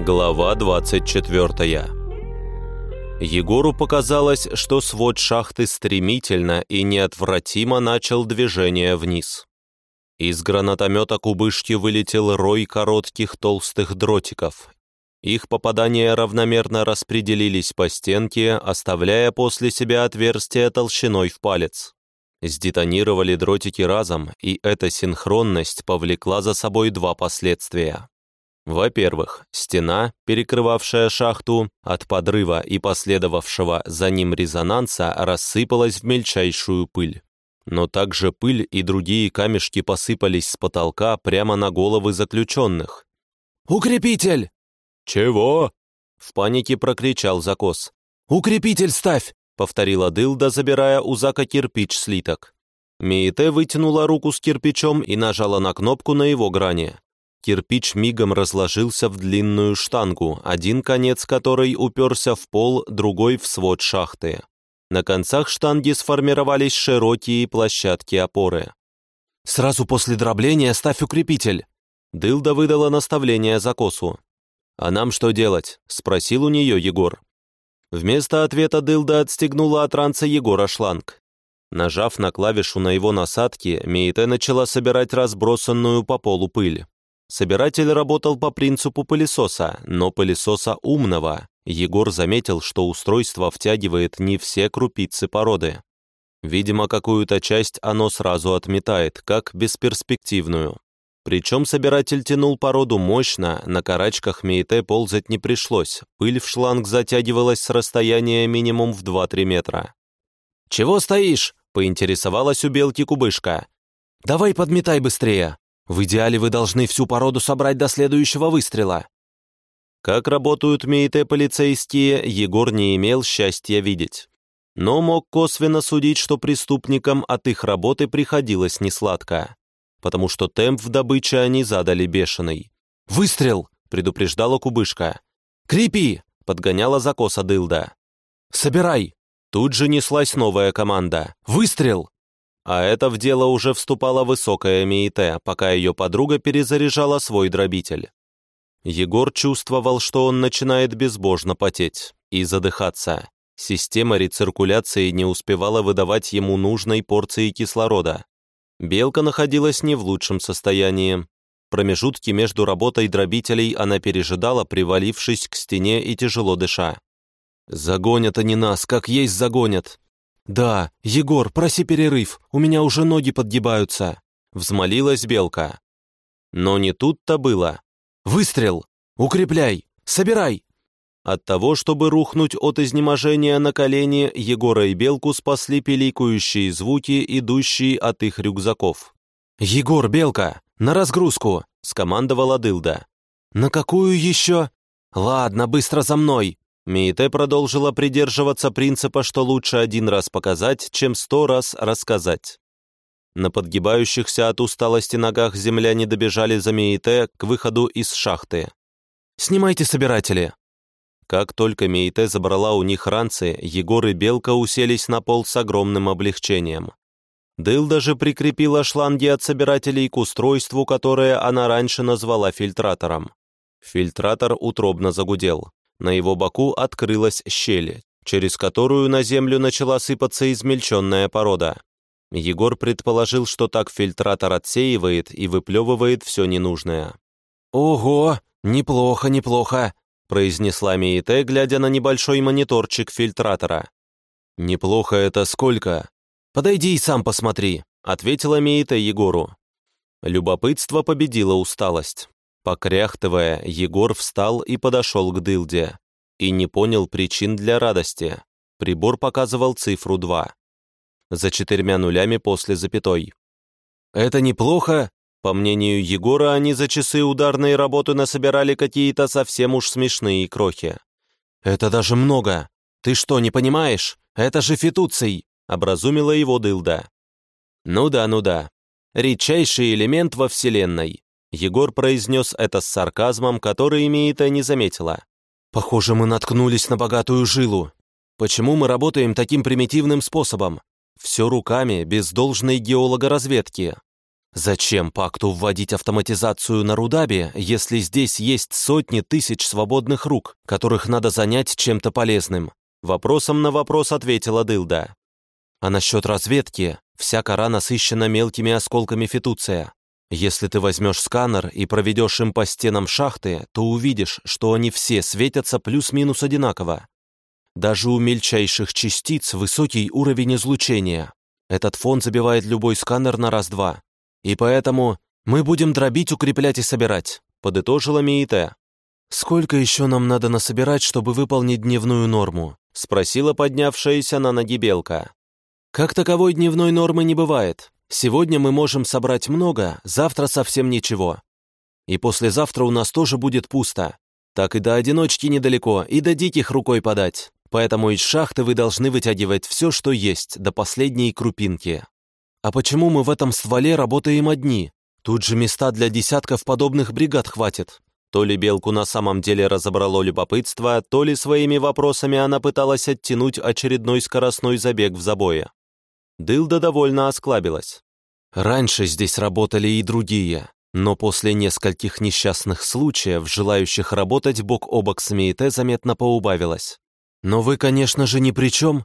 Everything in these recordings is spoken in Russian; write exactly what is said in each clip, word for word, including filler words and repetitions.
Глава двадцать четвёртая. Егору показалось, что свод шахты стремительно и неотвратимо начал движение вниз. Из гранатомета кубышки вылетел рой коротких толстых дротиков. Их попадания равномерно распределились по стенке, оставляя после себя отверстие толщиной в палец. Сдетонировали дротики разом, и эта синхронность повлекла за собой два последствия. Во-первых, стена, перекрывавшая шахту, от подрыва и последовавшего за ним резонанса рассыпалась в мельчайшую пыль. Но также пыль и другие камешки посыпались с потолка прямо на головы заключенных. «Укрепитель!» «Чего?» — в панике прокричал Закос. «Укрепитель ставь!» — повторила Дылда, забирая у Зака кирпич-слиток. Миите вытянула руку с кирпичом и нажала на кнопку на его грани. Кирпич мигом разложился в длинную штангу, один конец которой уперся в пол, другой в свод шахты. На концах штанги сформировались широкие площадки опоры. «Сразу после дробления ставь укрепитель!» Дылда выдала наставление Закосу. «А нам что делать?» — спросил у нее Егор. Вместо ответа Дылда отстегнула от ранца Егора шланг. Нажав на клавишу на его насадке, Миите начала собирать разбросанную по полу пыль. Собиратель работал по принципу пылесоса, но пылесоса умного. Егор заметил, что устройство втягивает не все крупицы породы. Видимо, какую-то часть оно сразу отметает, как бесперспективную. Причем собиратель тянул породу мощно, на карачках Миите ползать не пришлось, пыль в шланг затягивалась с расстояния минимум в два-три метра. «Чего стоишь?» — поинтересовалась у белки кубышка. «Давай подметай быстрее. В идеале вы должны всю породу собрать до следующего выстрела». Как работают Миите полицейские, Егор не имел счастья видеть. Но мог косвенно судить, что преступникам от их работы приходилось несладко. Потому что темп в добыче они задали бешеный. «Выстрел!» — предупреждала кубышка. «Крепи!» — подгоняла Закоса Дылда. «Собирай!» Тут же неслась новая команда. «Выстрел!» А это в дело уже вступала высокая Миите, пока ее подруга перезаряжала свой дробитель. Егор чувствовал, что он начинает безбожно потеть и задыхаться. Система рециркуляции не успевала выдавать ему нужной порции кислорода. Белка находилась не в лучшем состоянии. Промежутки между работой дробителей она пережидала, привалившись к стене и тяжело дыша. «Загонят они нас, как есть загонят!» «Да, Егор, проси перерыв, у меня уже ноги подгибаются», — взмолилась Белка. Но не тут-то было. «Выстрел! Укрепляй! Собирай!» От того, чтобы рухнуть от изнеможения на колени, Егора и Белку спасли пиликающие звуки, идущие от их рюкзаков. «Егор, Белка, на разгрузку!» — скомандовала Дылда. «На какую еще?» «Ладно, быстро за мной!» Миите продолжила придерживаться принципа, что лучше один раз показать, чем сто раз рассказать. На подгибающихся от усталости ногах земляне добежали за Миите к выходу из шахты. «Снимайте собиратели!» Как только Миите забрала у них ранцы, Егор и Белка уселись на пол с огромным облегчением. Дылда же прикрепила шланги от собирателей к устройству, которое она раньше назвала фильтратором. Фильтратор утробно загудел. На его боку открылась щель, через которую на землю начала сыпаться измельченная порода. Егор предположил, что так фильтратор отсеивает и выплевывает все ненужное. «Ого, неплохо, неплохо», — произнесла Миите, глядя на небольшой мониторчик фильтратора. «Неплохо это сколько?» «Подойди и сам посмотри», — ответила Миите Егору. Любопытство победило усталость. Покряхтывая, Егор встал и подошел к Дылде. И не понял причин для радости. Прибор показывал цифру два. За четырьмя нулями после запятой. «Это неплохо?» По мнению Егора, они за часы ударной работы насобирали какие-то совсем уж смешные крохи. «Это даже много. Ты что, не понимаешь? Это же фитуций!» — образумила его Дылда. «Ну да, ну да. Редчайший элемент во Вселенной». Егор произнес это с сарказмом, который Миите не заметила. «Похоже, мы наткнулись на богатую жилу. Почему мы работаем таким примитивным способом? Все руками, без должной геологоразведки». Зачем пакту вводить автоматизацию на Рудабе, если здесь есть сотни тысяч свободных рук, которых надо занять чем-то полезным? Вопросом на вопрос ответила Дылда. А насчет разведки, вся кора насыщена мелкими осколками фитуция. Если ты возьмешь сканер и проведешь им по стенам шахты, то увидишь, что они все светятся плюс-минус одинаково. Даже у мельчайших частиц высокий уровень излучения. Этот фон забивает любой сканер на раз-два. И поэтому мы будем дробить, укреплять и собирать», — подытожила Миите. «Сколько еще нам надо насобирать, чтобы выполнить дневную норму?» — спросила поднявшаяся на ноги Белка. «Как таковой дневной нормы не бывает. Сегодня мы можем собрать много, завтра совсем ничего. И послезавтра у нас тоже будет пусто. Так и до одиночки недалеко, и до диких рукой подать. Поэтому из шахты вы должны вытягивать все, что есть, до последней крупинки». «А почему мы в этом стволе работаем одни? Тут же места для десятков подобных бригад хватит». То ли Белку на самом деле разобрало любопытство, то ли своими вопросами она пыталась оттянуть очередной скоростной забег в забое. Дылда довольно осклабилась. «Раньше здесь работали и другие, но после нескольких несчастных случаев, желающих работать бок о бок с Миите, заметно поубавилось. Но вы, конечно же, ни при чем?»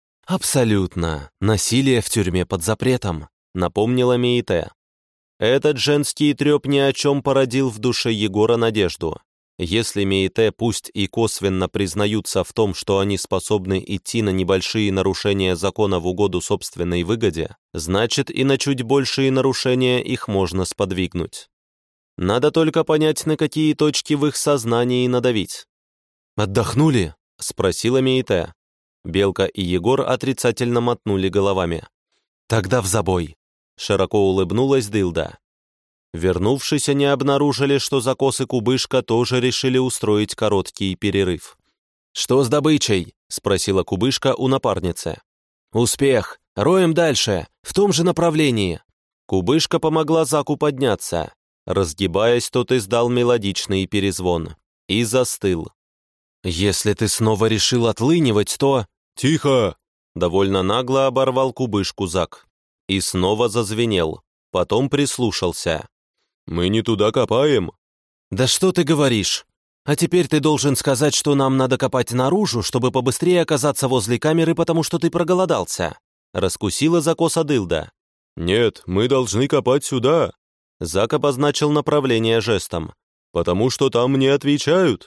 «Абсолютно. Насилие в тюрьме под запретом», — напомнила Миите. Этот женский треп ни о чем породил в душе Егора надежду. Если Миите пусть и косвенно признаются в том, что они способны идти на небольшие нарушения закона в угоду собственной выгоде, значит и на чуть большие нарушения их можно сподвигнуть. Надо только понять, на какие точки в их сознании надавить. «Отдохнули?» — спросила Миите. Белка и Егор отрицательно мотнули головами. «Тогда в забой!» — широко улыбнулась Дылда. Вернувшись, они обнаружили, что Закос и Кубышка тоже решили устроить короткий перерыв. «Что с добычей?» — спросила Кубышка у напарницы. «Успех! Роем дальше, в том же направлении!» Кубышка помогла Заку подняться. Разгибаясь, тот издал мелодичный перезвон. И застыл. «Если ты снова решил отлынивать, то...» «Тихо!» — довольно нагло оборвал Кубышку Зак. И снова зазвенел. Потом прислушался. «Мы не туда копаем». «Да что ты говоришь? А теперь ты должен сказать, что нам надо копать наружу, чтобы побыстрее оказаться возле камеры, потому что ты проголодался», — раскусила Закоса Дылда. «Нет, мы должны копать сюда». Зак обозначил направление жестом. «Потому что там мне отвечают».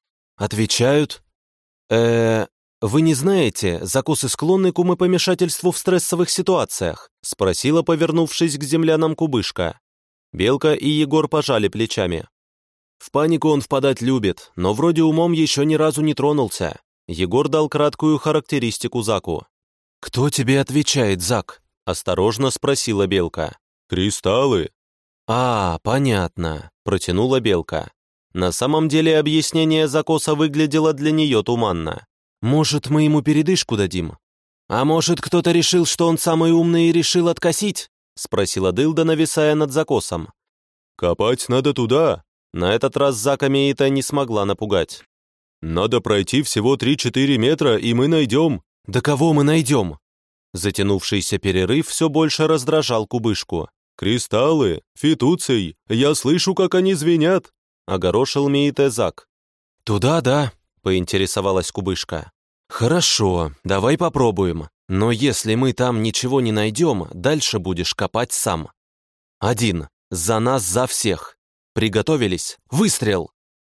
«Отвечают? э Вы не знаете, закосы склонны к умопомешательству в стрессовых ситуациях?» — спросила, повернувшись к землянам Кубышка. Белка и Егор пожали плечами. «В панику он впадать любит, но вроде умом еще ни разу не тронулся». Егор дал краткую характеристику Заку. «Кто тебе отвечает, Зак?» — осторожно спросила Белка. «Кристаллы». «А, понятно», — протянула Белка. На самом деле объяснение Закоса выглядело для нее туманно. «Может, мы ему передышку дадим?» «А может, кто-то решил, что он самый умный и решил откосить?» — спросила Дылда, нависая над Закосом. «Копать надо туда». На этот раз Зака Миите не смогла напугать. «Надо пройти всего три-четыре метра, и мы найдем». «Да кого мы найдем?» Затянувшийся перерыв все больше раздражал Кубышку. «Кристаллы, фитуций, я слышу, как они звенят», — огорошил Миите Зак. «Туда, да», — поинтересовалась Кубышка. «Хорошо, давай попробуем. Но если мы там ничего не найдем, дальше будешь копать сам. Один. За нас, за всех. Приготовились. Выстрел!»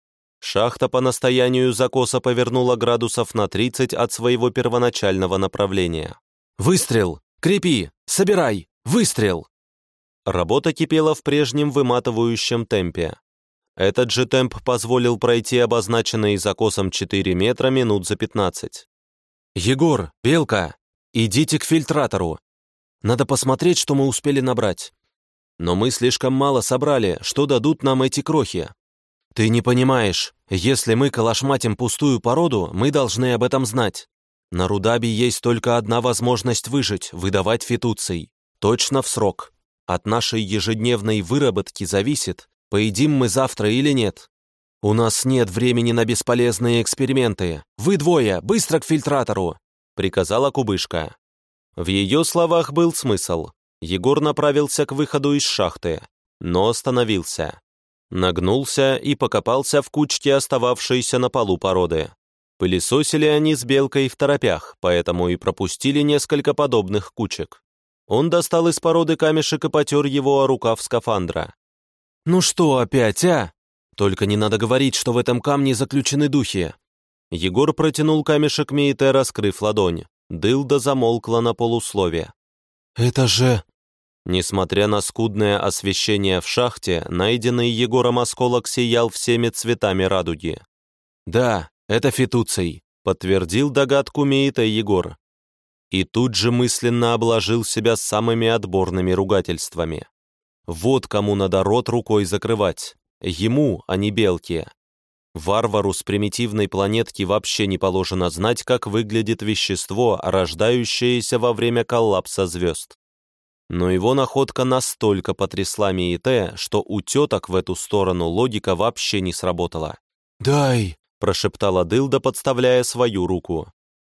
Шахта по настоянию Закоса повернула градусов на тридцать от своего первоначального направления. «Выстрел! Крепи! Собирай! Выстрел!» Работа кипела в прежнем выматывающем темпе. Этот же темп позволил пройти обозначенные Закосом четыре метра минут за пятнадцать. «Егор, Белка, идите к фильтратору. Надо посмотреть, что мы успели набрать. Но мы слишком мало собрали, что дадут нам эти крохи. Ты не понимаешь, если мы калашматим пустую породу, мы должны об этом знать. На Рудабе есть только одна возможность выжить — выдавать фитуций. Точно в срок. От нашей ежедневной выработки зависит, поедим мы завтра или нет. У нас нет времени на бесполезные эксперименты. Вы двое, быстро к фильтратору!» — приказала Кубышка. В ее словах был смысл. Егор направился к выходу из шахты, но остановился. Нагнулся и покопался в кучке остававшейся на полу породы. Пылесосили они с Белкой в торопях, поэтому и пропустили несколько подобных кучек. Он достал из породы камешек и потер его о рукав скафандра. «Ну что опять, а? Только не надо говорить, что в этом камне заключены духи». Егор протянул камешек Меите, раскрыв ладонь. Дылда замолкла на полуслове. «Это же...» Несмотря на скудное освещение в шахте, найденный Егором осколок сиял всеми цветами радуги. «Да, это фитуций», — подтвердил догадку Меите Егор. И тут же мысленно обложил себя самыми отборными ругательствами. Вот кому надо рот рукой закрывать. Ему, а не Белке. Варвару с примитивной планетки вообще не положено знать, как выглядит вещество, рождающееся во время коллапса звезд. Но его находка настолько потрясла Меите, что у теток в эту сторону логика вообще не сработала. «Дай!» – прошептала Дылда, подставляя свою руку.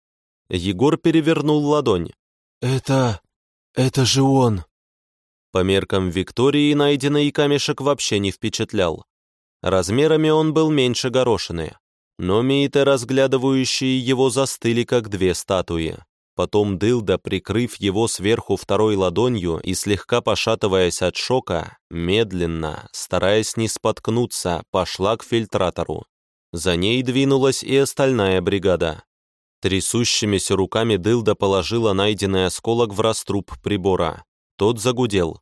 Егор перевернул ладонь. «Это... это же он!» По меркам Виктории найденный камешек вообще не впечатлял. Размерами он был меньше горошины, но Меите, разглядывающие его, застыли, как две статуи. Потом Дылда, прикрыв его сверху второй ладонью и слегка пошатываясь от шока, медленно, стараясь не споткнуться, пошла к фильтратору. За ней двинулась и остальная бригада. Трясущимися руками Дылда положила найденный осколок в раструб прибора. Тот загудел.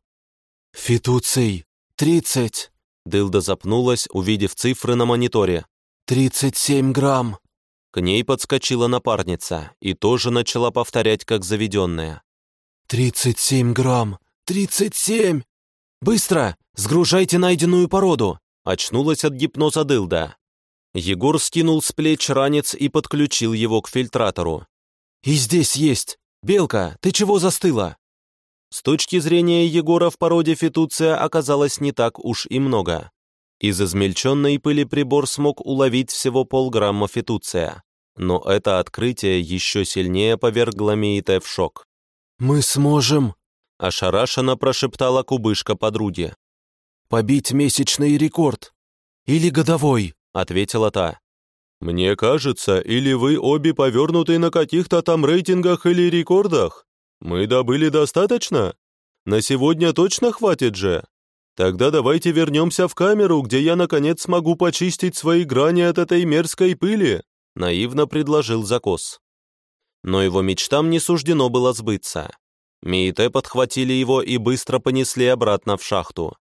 «Фитуций! Тридцать!» Дылда запнулась, увидев цифры на мониторе. «Тридцать семь грамм!» К ней подскочила напарница и тоже начала повторять, как заведенная. «Тридцать семь грамм! Тридцать семь! Быстро! Сгружайте найденную породу!» Очнулась от гипноза Дылда. Егор скинул с плеч ранец и подключил его к фильтратору. «И здесь есть! Белка, ты чего застыла?» С точки зрения Егора в породе фитуция оказалось не так уж и много. Из измельченной пыли прибор смог уловить всего полграмма фитуция. Но это открытие еще сильнее повергло Меите в шок. «Мы сможем...» – ошарашенно прошептала кубышка подруги. «Побить месячный рекорд. Или годовой», – ответила та. «Мне кажется, или вы обе повернуты на каких-то там рейтингах или рекордах? Мы добыли достаточно? На сегодня точно хватит же? Тогда давайте вернемся в камеру, где я наконец смогу почистить свои грани от этой мерзкой пыли», — наивно предложил Закос. Но его мечтам не суждено было сбыться. Меите подхватили его и быстро понесли обратно в шахту.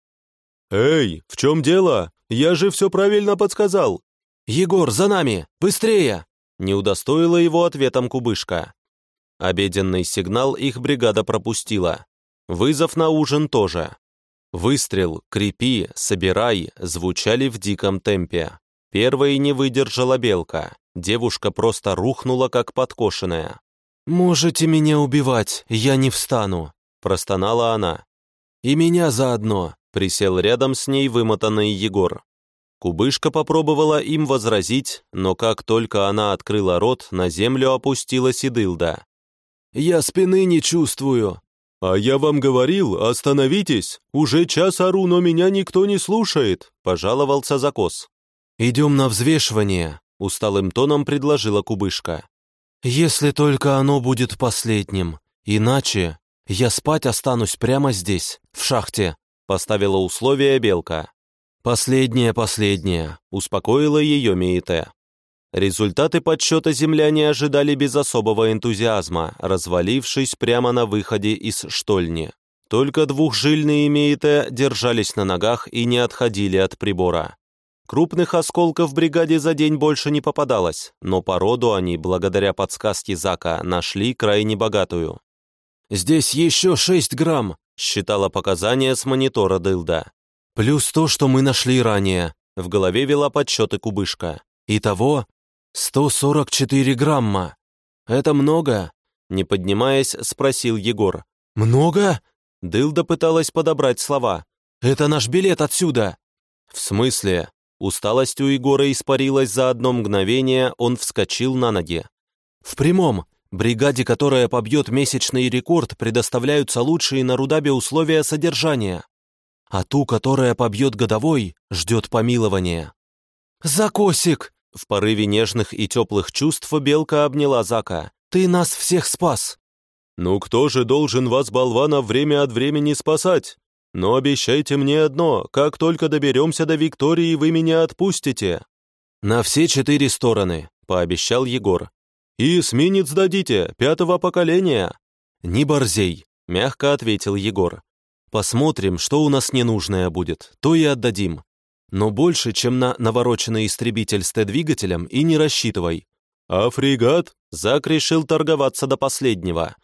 «Эй, в чем дело? Я же все правильно подсказал!» «Егор, за нами! Быстрее!» — не удостоила его ответом кубышка. Обеденный сигнал их бригада пропустила. Вызов на ужин тоже. Выстрел, крепи, собирай звучали в диком темпе. Первой не выдержала Белка. Девушка просто рухнула, как подкошенная. «Можете меня убивать, я не встану», – простонала она. «И меня заодно», – присел рядом с ней вымотанный Егор. Кубышка попробовала им возразить, но как только она открыла рот, на землю опустилась и Дылда. «Я спины не чувствую». «А я вам говорил, остановитесь! Уже час ору, но меня никто не слушает», – пожаловался Закос. «Идем на взвешивание», – усталым тоном предложила кубышка. «Если только оно будет последним. Иначе я спать останусь прямо здесь, в шахте», – поставила условие Белка. «Последнее, последнее», – успокоила ее Меите. Результаты подсчета земляне ожидали без особого энтузиазма, развалившись прямо на выходе из штольни. Только двухжильные Меите держались на ногах и не отходили от прибора. Крупных осколков в бригаде за день больше не попадалось, но породу они, благодаря подсказке Зака, нашли крайне богатую. «Здесь еще шесть грамм», — считала показания с монитора Дылда. «Плюс то, что мы нашли ранее», — в голове вела подсчеты кубышка. «Итого сто сорок четыре грамма. Это много?» Не поднимаясь, спросил Егор. «Много?» Дылда пыталась подобрать слова. «Это наш билет отсюда!» «В смысле?» Усталость у Егора испарилась за одно мгновение, он вскочил на ноги. «В прямом. Бригаде, которая побьет месячный рекорд, предоставляются лучшие на Рудабе условия содержания. А ту, которая побьет годовой, ждет помилование. «Закосик!» В порыве нежных и теплых чувств Белка обняла Зака. «Ты нас всех спас!» «Ну кто же должен вас, болванов, время от времени спасать? Но обещайте мне одно, как только доберемся до Виктории, вы меня отпустите». «На все четыре стороны», — пообещал Егор. «И эсминец дадите, пятого поколения». «Не борзей», — мягко ответил Егор. «Посмотрим, что у нас ненужное будет, то и отдадим. Но больше, чем на навороченный истребитель с Т-двигателем, и не рассчитывай». «А фрегат?» Зак решил торговаться до последнего.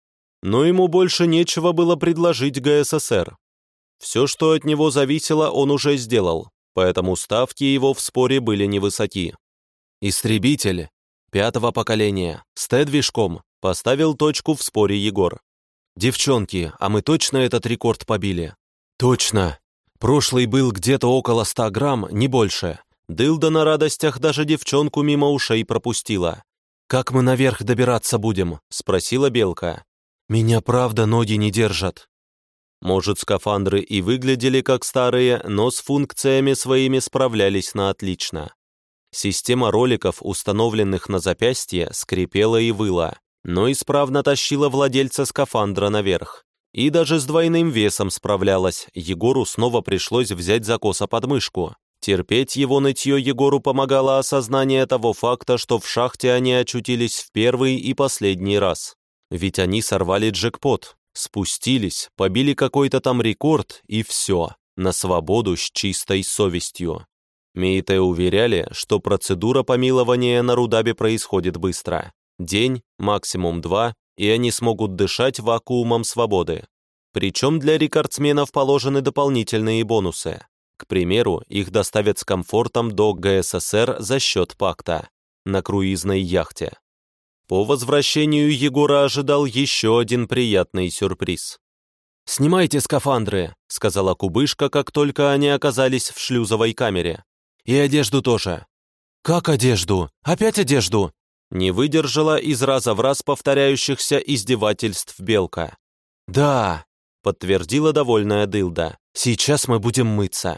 Но ему больше нечего было предложить ГССР. Все, что от него зависело, он уже сделал, поэтому ставки его в споре были невысоки. «Истребитель пятого поколения, с Т-движком», поставил точку в споре Егор. «Девчонки, а мы точно этот рекорд побили?» «Точно. Прошлый был где-то около ста грамм, не больше». Дылда на радостях даже девчонку мимо ушей пропустила. «Как мы наверх добираться будем?» — спросила Белка. «Меня правда ноги не держат». Может, скафандры и выглядели как старые, но с функциями своими справлялись на отлично. Система роликов, установленных на запястье, скрипела и выла, но исправно тащила владельца скафандра наверх. И даже с двойным весом справлялась, Егору снова пришлось взять закоса под мышку. Терпеть его нытье Егору помогало осознание того факта, что в шахте они очутились в первый и последний раз. Ведь они сорвали джекпот, спустились, побили какой-то там рекорд и все, на свободу с чистой совестью. Мейте уверяли, что процедура помилования на Рудабе происходит быстро. День, максимум два, и они смогут дышать вакуумом свободы. Причем для рекордсменов положены дополнительные бонусы. К примеру, их доставят с комфортом до ГССР за счет пакта на круизной яхте. По возвращению Егора ожидал еще один приятный сюрприз. «Снимайте скафандры», — сказала Кубышка, как только они оказались в шлюзовой камере. «И одежду тоже». «Как одежду? Опять одежду?» Не выдержала из раза в раз повторяющихся издевательств Белка. «Да», — подтвердила довольная Дылда, — «сейчас мы будем мыться».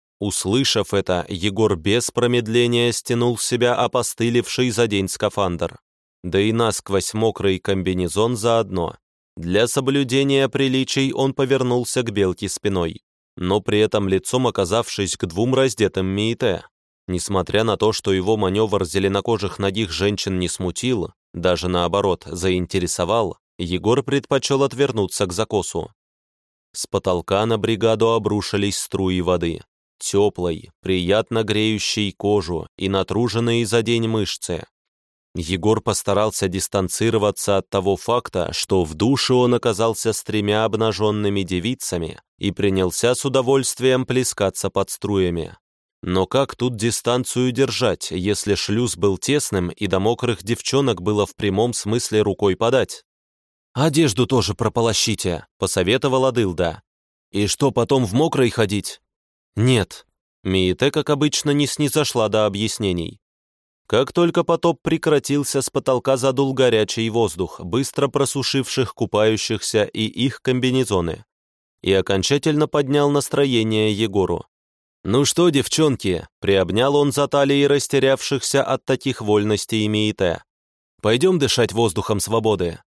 Услышав это, Егор без промедления стянул с себя опостылевший за день скафандр. Да и насквозь мокрый комбинезон заодно. Для соблюдения приличий он повернулся к Белке спиной, но при этом лицом оказавшись к двум раздетым Мейте. Несмотря на то, что его маневр зеленокожих нагих женщин не смутил, даже наоборот, заинтересовал, Егор предпочел отвернуться к закосу. С потолка на бригаду обрушились струи воды, теплой, приятно греющей кожу и натруженные за день мышцы. Егор постарался дистанцироваться от того факта, что в душе он оказался с тремя обнаженными девицами и принялся с удовольствием плескаться под струями. Но как тут дистанцию держать, если шлюз был тесным и до мокрых девчонок было в прямом смысле рукой подать? «Одежду тоже прополощите», — посоветовала Дылда. «И что, потом в мокрой ходить?» «Нет». Мейте, как обычно, не снизошла до объяснений. Как только потоп прекратился, с потолка задул горячий воздух, быстро просушивших купающихся и их комбинезоны, и окончательно поднял настроение Егору. «Ну что, девчонки», — приобнял он за талией растерявшихся от таких вольностей Мейте. «Пойдем дышать воздухом свободы».